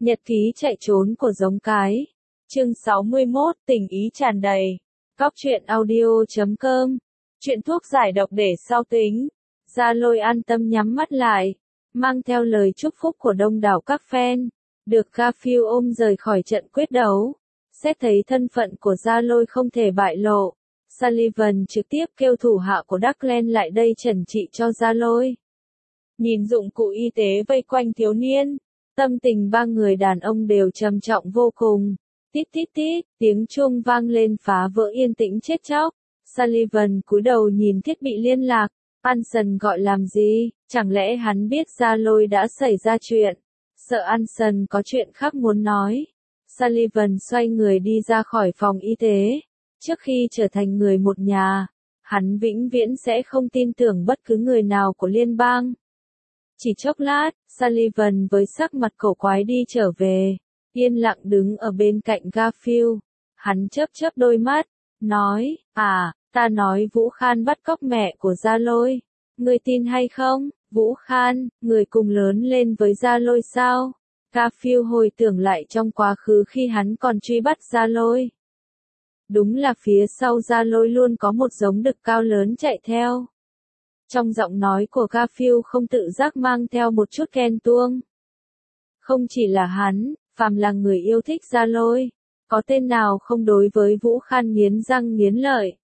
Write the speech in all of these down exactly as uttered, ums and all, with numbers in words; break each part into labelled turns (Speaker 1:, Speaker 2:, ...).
Speaker 1: Nhật ký chạy trốn của giống cái. Chương sáu mươi mốt, tình ý tràn đầy. Góc truyện audio chấm com. Chuyện thuốc giải độc để sau tính. Gia Lôi an tâm nhắm mắt lại, mang theo lời chúc phúc của đông đảo các fan, được Garfield ôm rời khỏi trận quyết đấu. Xét thấy thân phận của Gia Lôi không thể bại lộ, Sullivan trực tiếp kêu thủ hạ của Darkland lại đây trần trị cho Gia Lôi. Nhìn dụng cụ y tế vây quanh thiếu niên, tâm tình ba người đàn ông đều trầm trọng vô cùng. Tít tít tít, tiếng chuông vang lên phá vỡ yên tĩnh chết chóc. Sullivan cúi đầu nhìn thiết bị liên lạc. Anson gọi làm gì? Chẳng lẽ hắn biết Gia Lôi đã xảy ra chuyện? Sợ Anson có chuyện khác muốn nói. Sullivan xoay người đi ra khỏi phòng y tế. Trước khi trở thành người một nhà, hắn vĩnh viễn sẽ không tin tưởng bất cứ người nào của liên bang. Chỉ chốc lát, Sullivan với sắc mặt cổ quái đi trở về, yên lặng đứng ở bên cạnh Garfield. Hắn chớp chớp đôi mắt, nói, à, ta nói Vũ Khan bắt cóc mẹ của Gia Lôi. Ngươi tin hay không? Vũ Khan, người cùng lớn lên với Gia Lôi sao? Garfield hồi tưởng lại trong quá khứ khi hắn còn truy bắt Gia Lôi. Đúng là phía sau Gia Lôi luôn có một giống đực cao lớn chạy theo. Trong giọng nói của Garfield không tự giác mang theo một chút ghen tuông. Không chỉ là hắn, phàm là người yêu thích Gia Lôi, có tên nào không đối với Vũ Khan nghiến răng nghiến lợi.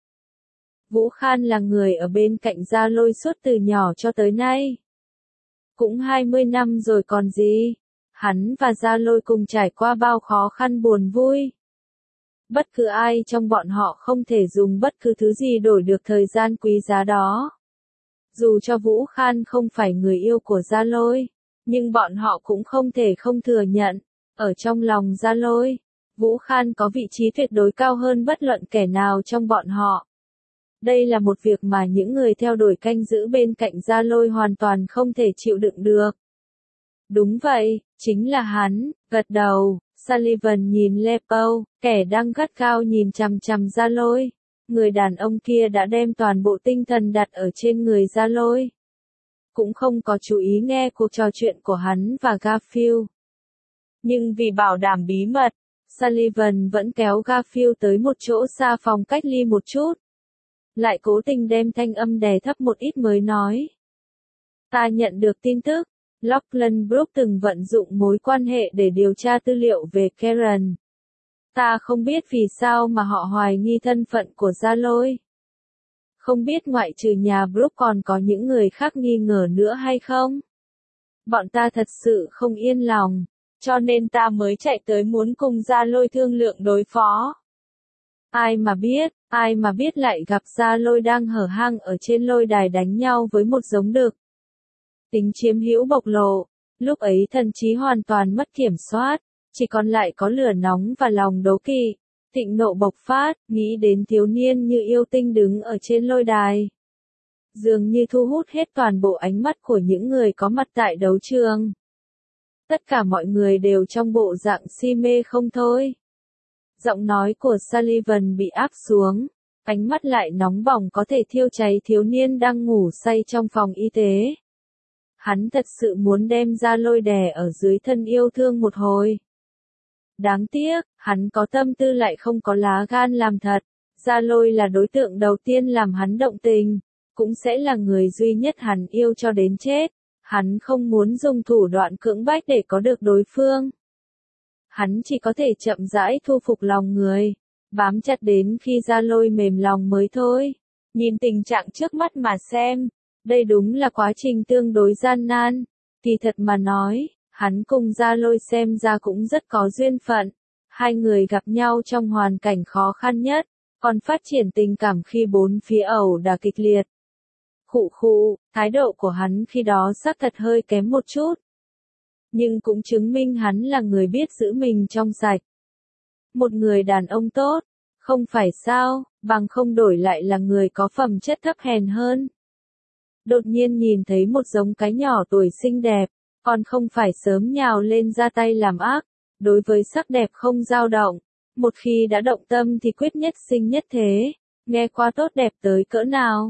Speaker 1: Vũ Khan là người ở bên cạnh Gia Lôi suốt từ nhỏ cho tới nay. Cũng hai mươi năm rồi còn gì. Hắn và Gia Lôi cùng trải qua bao khó khăn buồn vui. Bất cứ ai trong bọn họ không thể dùng bất cứ thứ gì đổi được thời gian quý giá đó. Dù cho Vũ Khan không phải người yêu của Gia Lôi, nhưng bọn họ cũng không thể không thừa nhận, ở trong lòng Gia Lôi, Vũ Khan có vị trí tuyệt đối cao hơn bất luận kẻ nào trong bọn họ. Đây là một việc mà những người theo đuổi canh giữ bên cạnh Gia Lôi hoàn toàn không thể chịu đựng được. Đúng vậy, chính là hắn, gật đầu. Sullivan nhìn Lepo, kẻ đang gắt gao nhìn chằm chằm Gia Lôi. Người đàn ông kia đã đem toàn bộ tinh thần đặt ở trên người Gia Lôi. Cũng không có chú ý nghe cuộc trò chuyện của hắn và Garfield. Nhưng vì bảo đảm bí mật, Sullivan vẫn kéo Garfield tới một chỗ xa phòng cách ly một chút. Lại cố tình đem thanh âm đè thấp một ít mới nói. Ta nhận được tin tức, Lachlan Brook từng vận dụng mối quan hệ để điều tra tư liệu về Karen. Ta không biết vì sao mà họ hoài nghi thân phận của Gia Lôi. Không biết ngoại trừ nhà Brook còn có những người khác nghi ngờ nữa hay không? Bọn ta thật sự không yên lòng, cho nên ta mới chạy tới muốn cùng Gia Lôi thương lượng đối phó. Ai mà biết, ai mà biết lại gặp Gia Lôi đang hở hang ở trên lôi đài đánh nhau với một giống đực. Tính chiếm hữu bộc lộ, lúc ấy thần trí hoàn toàn mất kiểm soát, chỉ còn lại có lửa nóng và lòng đố kỵ. Thịnh nộ bộc phát, nghĩ đến thiếu niên như yêu tinh đứng ở trên lôi đài. Dường như thu hút hết toàn bộ ánh mắt của những người có mặt tại đấu trường. Tất cả mọi người đều trong bộ dạng si mê không thôi. Giọng nói của Sullivan bị áp xuống, ánh mắt lại nóng bỏng có thể thiêu cháy thiếu niên đang ngủ say trong phòng y tế. Hắn thật sự muốn đem Gia Lôi đè ở dưới thân yêu thương một hồi. Đáng tiếc, hắn có tâm tư lại không có lá gan làm thật. Gia Lôi là đối tượng đầu tiên làm hắn động tình, cũng sẽ là người duy nhất hắn yêu cho đến chết. Hắn không muốn dùng thủ đoạn cưỡng bách để có được đối phương. Hắn chỉ có thể chậm rãi thu phục lòng người, bám chặt đến khi Gia Lôi mềm lòng mới thôi. Nhìn tình trạng trước mắt mà xem, đây đúng là quá trình tương đối gian nan. Kỳ thật mà nói, hắn cùng Gia Lôi xem ra cũng rất có duyên phận. Hai người gặp nhau trong hoàn cảnh khó khăn nhất, còn phát triển tình cảm khi bốn phía ẩu đả kịch liệt. Khụ khụ, thái độ của hắn khi đó xác thật hơi kém một chút. Nhưng cũng chứng minh hắn là người biết giữ mình trong sạch. Một người đàn ông tốt, không phải sao, bằng không đổi lại là người có phẩm chất thấp hèn hơn. Đột nhiên nhìn thấy một giống cái nhỏ tuổi xinh đẹp, còn không phải sớm nhào lên ra tay làm ác, đối với sắc đẹp không dao động, một khi đã động tâm thì quyết nhất sinh nhất thế, nghe qua tốt đẹp tới cỡ nào.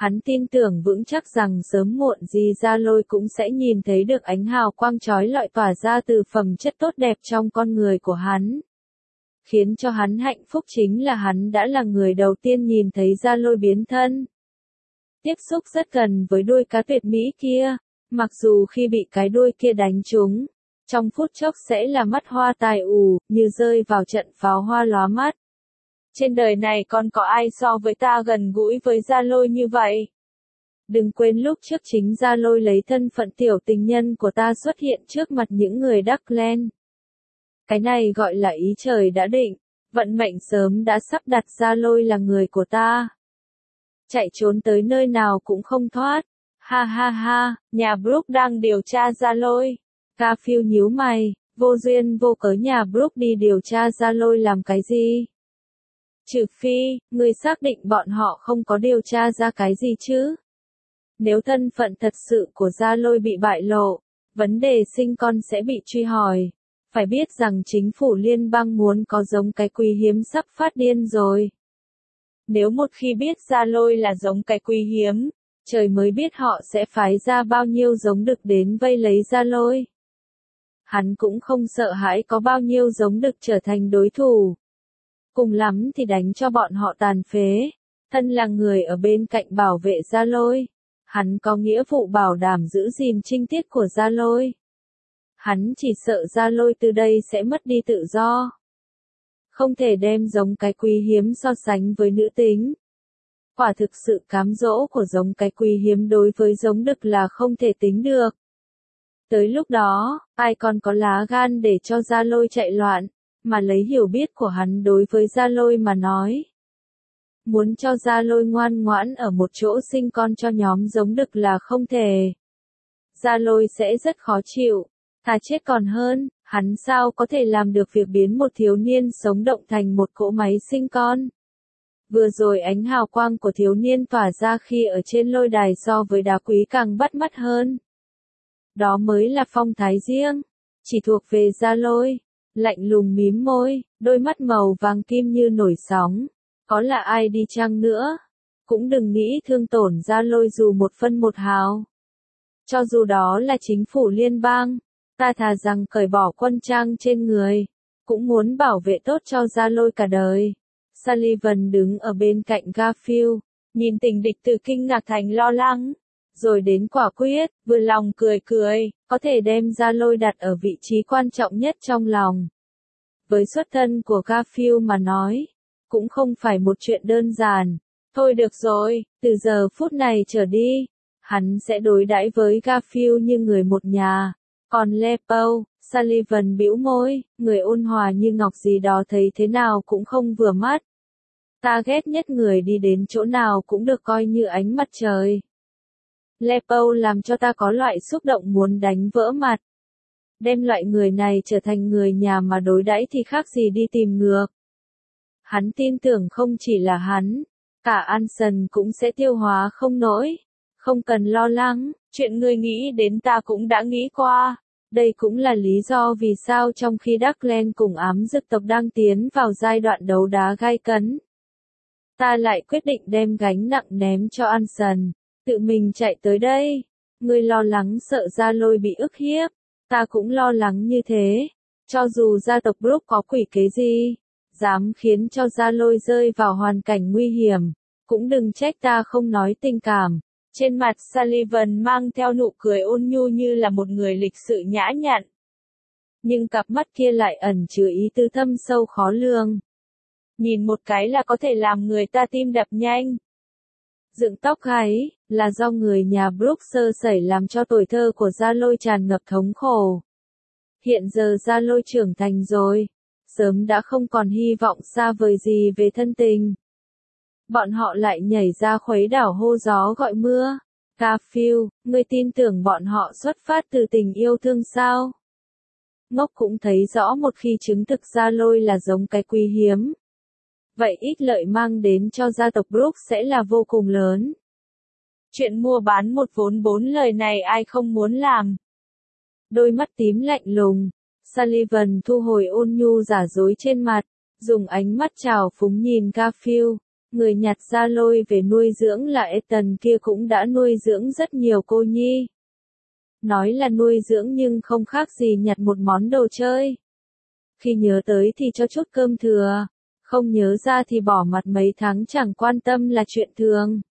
Speaker 1: Hắn tin tưởng vững chắc rằng sớm muộn gì Gia Lôi cũng sẽ nhìn thấy được ánh hào quang chói lọi tỏa ra từ phẩm chất tốt đẹp trong con người của hắn. Khiến cho hắn hạnh phúc chính là hắn đã là người đầu tiên nhìn thấy Gia Lôi biến thân. Tiếp xúc rất gần với đuôi cá tuyệt mỹ kia, mặc dù khi bị cái đuôi kia đánh trúng, trong phút chốc sẽ là mắt hoa tai ù, như rơi vào trận pháo hoa lóa mắt. Trên đời này còn có ai so với ta gần gũi với Gia Lôi như vậy? Đừng quên lúc trước chính Gia Lôi lấy thân phận tiểu tình nhân của ta xuất hiện trước mặt những người Darkland. Cái này gọi là ý trời đã định, vận mệnh sớm đã sắp đặt Gia Lôi là người của ta. Chạy trốn tới nơi nào cũng không thoát. Ha ha ha, nhà Brooke đang điều tra Gia Lôi. Garfield nhíu mày, vô duyên vô cớ nhà Brooke đi điều tra Gia Lôi làm cái gì? Trừ phi, người xác định bọn họ không có điều tra ra cái gì chứ. Nếu thân phận thật sự của Gia Lôi bị bại lộ, vấn đề sinh con sẽ bị truy hỏi. Phải biết rằng chính phủ liên bang muốn có giống cái quý hiếm sắp phát điên rồi. Nếu một khi biết Gia Lôi là giống cái quý hiếm, trời mới biết họ sẽ phái ra bao nhiêu giống đực đến vây lấy Gia Lôi. Hắn cũng không sợ hãi có bao nhiêu giống đực trở thành đối thủ. Cùng lắm thì đánh cho bọn họ tàn phế. Thân là người ở bên cạnh bảo vệ Gia Lôi. Hắn có nghĩa vụ bảo đảm giữ gìn trinh tiết của Gia Lôi. Hắn chỉ sợ Gia Lôi từ đây sẽ mất đi tự do. Không thể đem giống cái quý hiếm so sánh với nữ tính. Quả thực sự cám dỗ của giống cái quý hiếm đối với giống đực là không thể tính được. Tới lúc đó, ai còn có lá gan để cho Gia Lôi chạy loạn, mà lấy hiểu biết của hắn đối với Gia Lôi mà nói. Muốn cho Gia Lôi ngoan ngoãn ở một chỗ sinh con cho nhóm giống đực là không thể. Gia Lôi sẽ rất khó chịu, thà chết còn hơn, hắn sao có thể làm được việc biến một thiếu niên sống động thành một cỗ máy sinh con. Vừa rồi ánh hào quang của thiếu niên tỏa ra khi ở trên lôi đài so với đá quý càng bắt mắt hơn. Đó mới là phong thái riêng, chỉ thuộc về Gia Lôi. Lạnh lùng mím môi, đôi mắt màu vàng kim như nổi sóng. Có là ai đi chăng nữa, cũng đừng nghĩ thương tổn Gia Lôi dù một phân một hào. Cho dù đó là chính phủ liên bang, ta thà rằng cởi bỏ quân trang trên người, cũng muốn bảo vệ tốt cho Gia Lôi cả đời. Sullivan đứng ở bên cạnh Garfield, nhìn tình địch từ kinh ngạc thành lo lắng, rồi đến quả quyết, vừa lòng cười cười, có thể đem Gia Lôi đặt ở vị trí quan trọng nhất trong lòng. Với xuất thân của Garfield mà nói, cũng không phải một chuyện đơn giản. Thôi được rồi, từ giờ phút này trở đi, hắn sẽ đối đãi với Garfield như người một nhà. Còn Lepo, Sullivan bĩu môi, người ôn hòa như ngọc gì đó thấy thế nào cũng không vừa mắt. Ta ghét nhất người đi đến chỗ nào cũng được coi như ánh mặt trời. Lepo làm cho ta có loại xúc động muốn đánh vỡ mặt. Đem loại người này trở thành người nhà mà đối đãi thì khác gì đi tìm ngược. Hắn tin tưởng không chỉ là hắn, cả Anson cũng sẽ tiêu hóa không nổi. Không cần lo lắng, chuyện ngươi nghĩ đến ta cũng đã nghĩ qua. Đây cũng là lý do vì sao trong khi Darkland cùng ám dực tộc đang tiến vào giai đoạn đấu đá gay cấn, ta lại quyết định đem gánh nặng ném cho Anson, tự mình chạy tới đây. Ngươi lo lắng sợ Gia Lôi bị ức hiếp, ta cũng lo lắng như thế. Cho dù gia tộc Brooke có quỷ kế gì, dám khiến cho Gia Lôi rơi vào hoàn cảnh nguy hiểm, cũng đừng trách ta không nói tình cảm. Trên mặt Sullivan mang theo nụ cười ôn nhu như là một người lịch sự nhã nhặn. Nhưng cặp mắt kia lại ẩn chứa ý tư thâm sâu khó lường. Nhìn một cái là có thể làm người ta tim đập nhanh. Dựng tóc gáy, là do người nhà Brooke sơ sẩy làm cho tuổi thơ của Gia Lôi tràn ngập thống khổ. Hiện giờ Gia Lôi trưởng thành rồi, sớm đã không còn hy vọng xa vời gì về thân tình. Bọn họ lại nhảy ra khuấy đảo hô gió gọi mưa. Garfield, ngươi tin tưởng bọn họ xuất phát từ tình yêu thương sao? Ngốc cũng thấy rõ một khi chứng thực Gia Lôi là giống cái quý hiếm. Vậy ít lợi mang đến cho gia tộc Brooke sẽ là vô cùng lớn. Chuyện mua bán một vốn bốn lời này ai không muốn làm. Đôi mắt tím lạnh lùng, Sullivan thu hồi ôn nhu giả dối trên mặt, dùng ánh mắt trào phúng nhìn Garfield. Người nhặt ra lôi về nuôi dưỡng là Ethan kia cũng đã nuôi dưỡng rất nhiều cô nhi. Nói là nuôi dưỡng nhưng không khác gì nhặt một món đồ chơi. Khi nhớ tới thì cho chút cơm thừa, không nhớ ra thì bỏ mặt mấy tháng chẳng quan tâm là chuyện thường.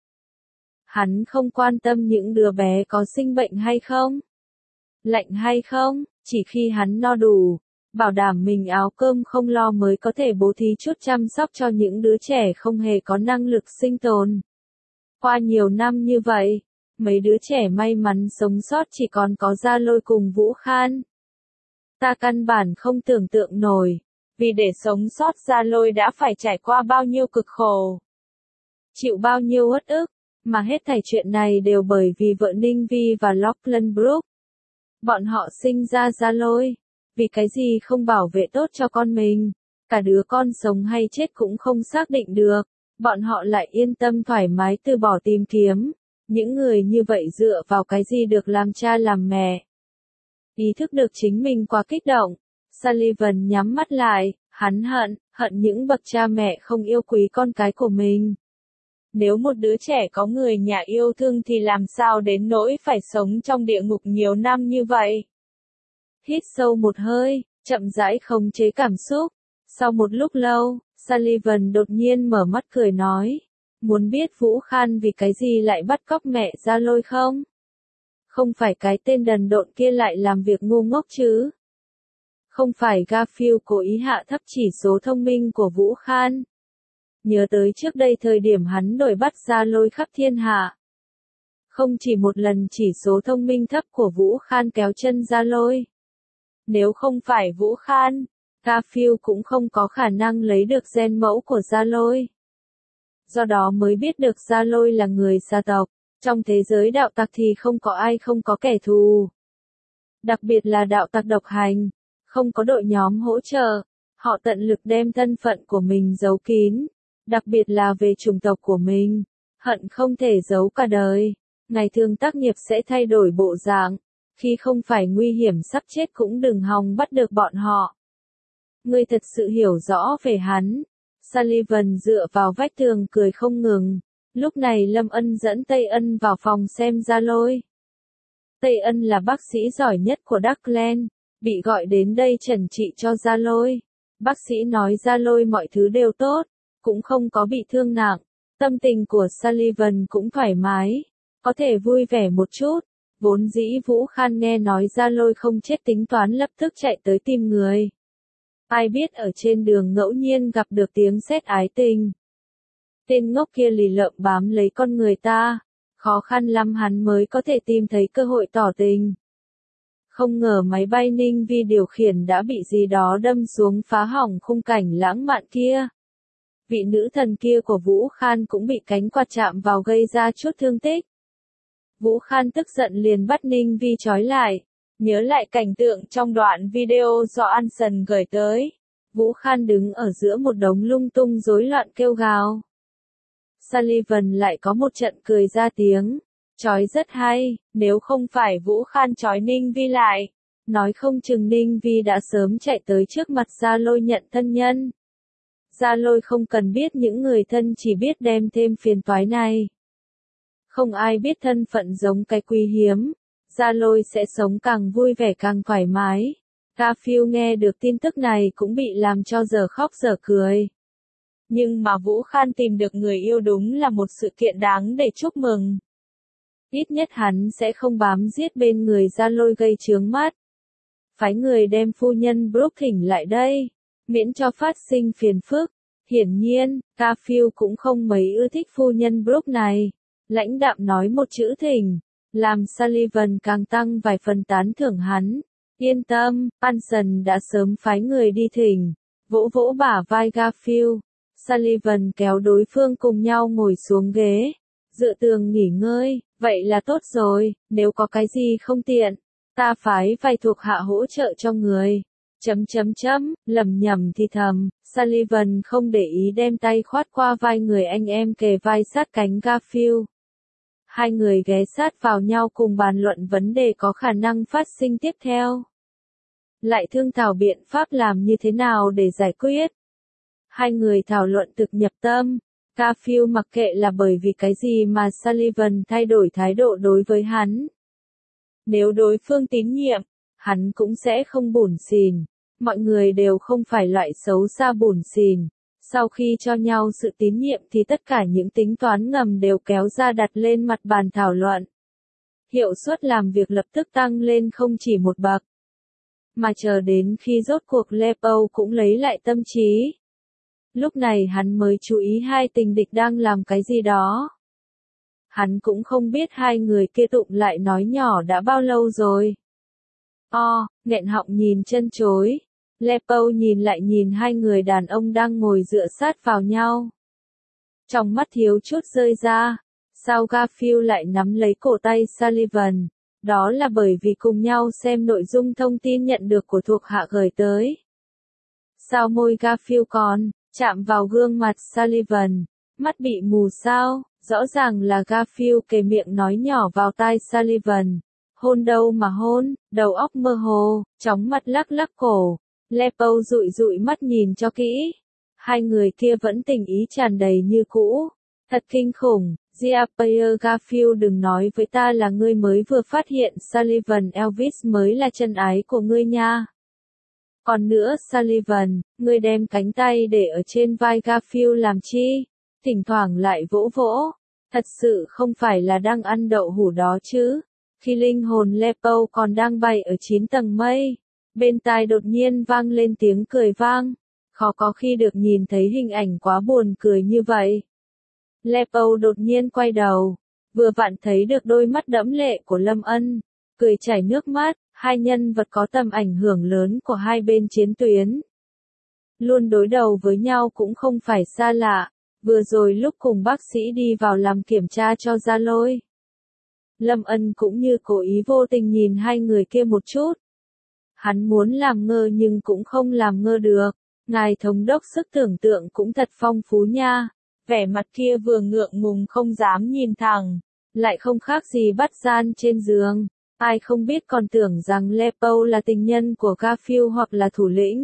Speaker 1: Hắn không quan tâm những đứa bé có sinh bệnh hay không, lạnh hay không, chỉ khi hắn no đủ, bảo đảm mình áo cơm không lo mới có thể bố thí chút chăm sóc cho những đứa trẻ không hề có năng lực sinh tồn. Qua nhiều năm như vậy, mấy đứa trẻ may mắn sống sót chỉ còn có Gia Lôi cùng Vũ Khan. Ta căn bản không tưởng tượng nổi, vì để sống sót Gia Lôi đã phải trải qua bao nhiêu cực khổ, chịu bao nhiêu uất ức, mà hết thảy chuyện này đều bởi vì vợ Ninh Vi và Lachlan Brooks. Bọn họ sinh ra Gia Lôi, vì cái gì không bảo vệ tốt cho con mình, cả đứa con sống hay chết cũng không xác định được, bọn họ lại yên tâm thoải mái từ bỏ tìm kiếm. Những người như vậy dựa vào cái gì được làm cha làm mẹ? Ý thức được chính mình quá kích động, Sullivan nhắm mắt lại, hắn hận, hận những bậc cha mẹ không yêu quý con cái của mình. Nếu một đứa trẻ có người nhà yêu thương thì làm sao đến nỗi phải sống trong địa ngục nhiều năm như vậy? Hít sâu một hơi, chậm rãi khống chế cảm xúc. Sau một lúc lâu, Sullivan đột nhiên mở mắt cười nói. Muốn biết Vũ Khan vì cái gì lại bắt cóc mẹ Gia Lôi không? Không phải cái tên đần độn kia lại làm việc ngu ngốc chứ? Không phải Garfield cố ý hạ thấp chỉ số thông minh của Vũ Khan? Nhớ tới trước đây thời điểm hắn đuổi bắt Gia Lôi khắp thiên hạ. Không chỉ một lần chỉ số thông minh thấp của Vũ Khan kéo chân Gia Lôi. Nếu không phải Vũ Khan, Garfield cũng không có khả năng lấy được gen mẫu của Gia Lôi. Do đó mới biết được Gia Lôi là người gia tộc, trong thế giới đạo tặc thì không có ai không có kẻ thù. Đặc biệt là đạo tặc độc hành, không có đội nhóm hỗ trợ, họ tận lực đem thân phận của mình giấu kín, đặc biệt là về chủng tộc của mình, hận không thể giấu cả đời, ngày thường tác nghiệp sẽ thay đổi bộ dạng, khi không phải nguy hiểm sắp chết cũng đừng hòng bắt được bọn họ. Ngươi thật sự hiểu rõ về hắn. Sullivan dựa vào vách tường cười không ngừng. Lúc này Lâm Ân dẫn Tây Ân vào phòng xem Gia Lôi. Tây Ân là bác sĩ giỏi nhất của Darkland, bị gọi đến đây chẩn trị cho Gia Lôi. Bác sĩ nói Gia Lôi mọi thứ đều tốt, cũng không có bị thương nặng. Tâm tình của Sullivan cũng thoải mái, có thể vui vẻ một chút. Vốn dĩ Vũ Khan nghe nói Gia Lôi không chết tính toán lập tức chạy tới tìm người. Ai biết ở trên đường ngẫu nhiên gặp được tiếng sét ái tình. Tên ngốc kia lì lợm bám lấy con người ta, khó khăn lắm hắn mới có thể tìm thấy cơ hội tỏ tình. Không ngờ máy bay Ninh Vi điều khiển đã bị gì đó đâm xuống phá hỏng khung cảnh lãng mạn kia. Vị nữ thần kia của Vũ Khan cũng bị cánh quạt chạm vào gây ra chút thương tích. Vũ Khan tức giận liền bắt Ninh Vi trói lại. Nhớ lại cảnh tượng trong đoạn video do Anson gửi tới. Vũ Khan đứng ở giữa một đống lung tung rối loạn kêu gào. Sullivan lại có một trận cười ra tiếng. Chói rất hay, nếu không phải Vũ Khan chói Ninh Vi lại. Nói không chừng Ninh Vi đã sớm chạy tới trước mặt Gia Lôi nhận thân nhân. Gia Lôi không cần biết những người thân chỉ biết đem thêm phiền toái này. Không ai biết thân phận giống cái quý hiếm. Gia Lôi sẽ sống càng vui vẻ càng thoải mái. Garfield nghe được tin tức này cũng bị làm cho giờ khóc giờ cười. Nhưng mà Vũ Khan tìm được người yêu đúng là một sự kiện đáng để chúc mừng. Ít nhất hắn sẽ không bám giết bên người Gia Lôi gây chướng mắt. Phái người đem phu nhân Brooke thỉnh lại đây, miễn cho phát sinh phiền phức. Hiển nhiên, Garfield cũng không mấy ưa thích phu nhân Brooke này. Lãnh đạm nói một chữ thỉnh. Làm Sullivan càng tăng vài phần tán thưởng hắn. Yên tâm, Anson đã sớm phái người đi thỉnh. Vỗ vỗ bả vai Garfield. Sullivan kéo đối phương cùng nhau ngồi xuống ghế. Dựa tường nghỉ ngơi, vậy là tốt rồi, nếu có cái gì không tiện. Ta phái vài thuộc hạ hỗ trợ cho người. Chấm chấm chấm, lầm nhầm thì thầm. Sullivan không để ý đem tay khoát qua vai người anh em kề vai sát cánh Garfield. Hai người ghé sát vào nhau cùng bàn luận vấn đề có khả năng phát sinh tiếp theo. Lại thương thảo biện pháp làm như thế nào để giải quyết. Hai người thảo luận thực nhập tâm, Garfield mặc kệ là bởi vì cái gì mà Sullivan thay đổi thái độ đối với hắn. Nếu đối phương tín nhiệm, hắn cũng sẽ không bủn xỉn. Mọi người đều không phải loại xấu xa bủn xỉn. Sau khi cho nhau sự tín nhiệm thì tất cả những tính toán ngầm đều kéo ra đặt lên mặt bàn thảo luận. Hiệu suất làm việc lập tức tăng lên không chỉ một bậc. Mà chờ đến khi rốt cuộc Lepo cũng lấy lại tâm trí. Lúc này hắn mới chú ý hai tình địch đang làm cái gì đó. Hắn cũng không biết hai người kia tụng lại nói nhỏ đã bao lâu rồi. O, nghẹn họng nhìn chân chối. Lepo nhìn lại nhìn hai người đàn ông đang ngồi dựa sát vào nhau. Trong mắt thiếu chút rơi ra. Sao Garfield lại nắm lấy cổ tay Sullivan? Đó là bởi vì cùng nhau xem nội dung thông tin nhận được của thuộc hạ gửi tới. Sao môi Garfield còn chạm vào gương mặt Sullivan? Mắt bị mù sao? Rõ ràng là Garfield kề miệng nói nhỏ vào tai Sullivan. Hôn đâu mà hôn, đầu óc mơ hồ, chóng mặt lắc lắc cổ. Lepo dụi dụi mắt nhìn cho kỹ. Hai người kia vẫn tình ý tràn đầy như cũ. Thật kinh khủng. Jean-Pierre Garfield đừng nói với ta là ngươi mới vừa phát hiện Sullivan Elvis mới là chân ái của ngươi nha. Còn nữa Sullivan, ngươi đem cánh tay để ở trên vai Garfield làm chi? Thỉnh thoảng lại vỗ vỗ. Thật sự không phải là đang ăn đậu hũ đó chứ. Khi linh hồn Lepo còn đang bay ở chín tầng mây, bên tai đột nhiên vang lên tiếng cười vang. Khó có khi được nhìn thấy hình ảnh quá buồn cười như vậy. Lepo đột nhiên quay đầu, vừa vặn thấy được đôi mắt đẫm lệ của Lâm Ân, cười chảy nước mắt, hai nhân vật có tầm ảnh hưởng lớn của hai bên chiến tuyến. Luôn đối đầu với nhau cũng không phải xa lạ, vừa rồi lúc cùng bác sĩ đi vào làm kiểm tra cho Gia Lôi. Lâm Ân cũng như cố ý vô tình nhìn hai người kia một chút. Hắn muốn làm ngơ nhưng cũng không làm ngơ được, ngài thống đốc sức tưởng tượng cũng thật phong phú nha. Vẻ mặt kia vừa ngượng ngùng không dám nhìn thẳng, lại không khác gì bắt gian trên giường. Ai không biết còn tưởng rằng Lepo là tình nhân của Garfield hoặc là thủ lĩnh.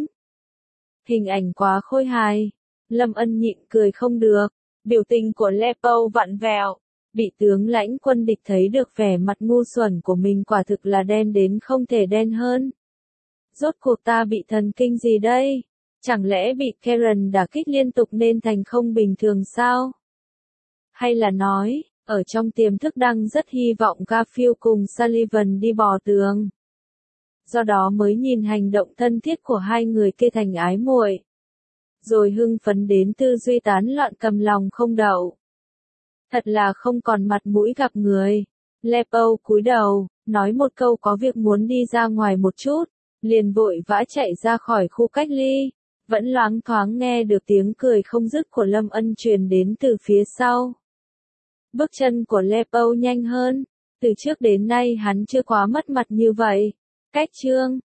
Speaker 1: Hình ảnh quá khôi hài. Lâm Ân nhịn cười không được. Biểu tình của Lepo vặn vẹo. Bị tướng lãnh quân địch thấy được vẻ mặt ngu xuẩn của mình quả thực là đen đến không thể đen hơn. Rốt cuộc ta bị thần kinh gì đây? Chẳng lẽ bị Karen đả kích liên tục nên thành không bình thường sao? Hay là nói, ở trong tiềm thức đang rất hy vọng Garfield cùng Sullivan đi bò tường. Do đó mới nhìn hành động thân thiết của hai người kia thành ái muội. Rồi hưng phấn đến tư duy tán loạn cầm lòng không đậu. Thật là không còn mặt mũi gặp người. Lepo cúi đầu, nói một câu có việc muốn đi ra ngoài một chút, liền vội vã chạy ra khỏi khu cách ly. Vẫn loáng thoáng nghe được tiếng cười không dứt của Lâm Ân truyền đến từ phía sau. Bước chân của Lepo nhanh hơn. Từ trước đến nay hắn chưa quá mất mặt như vậy. Cách chương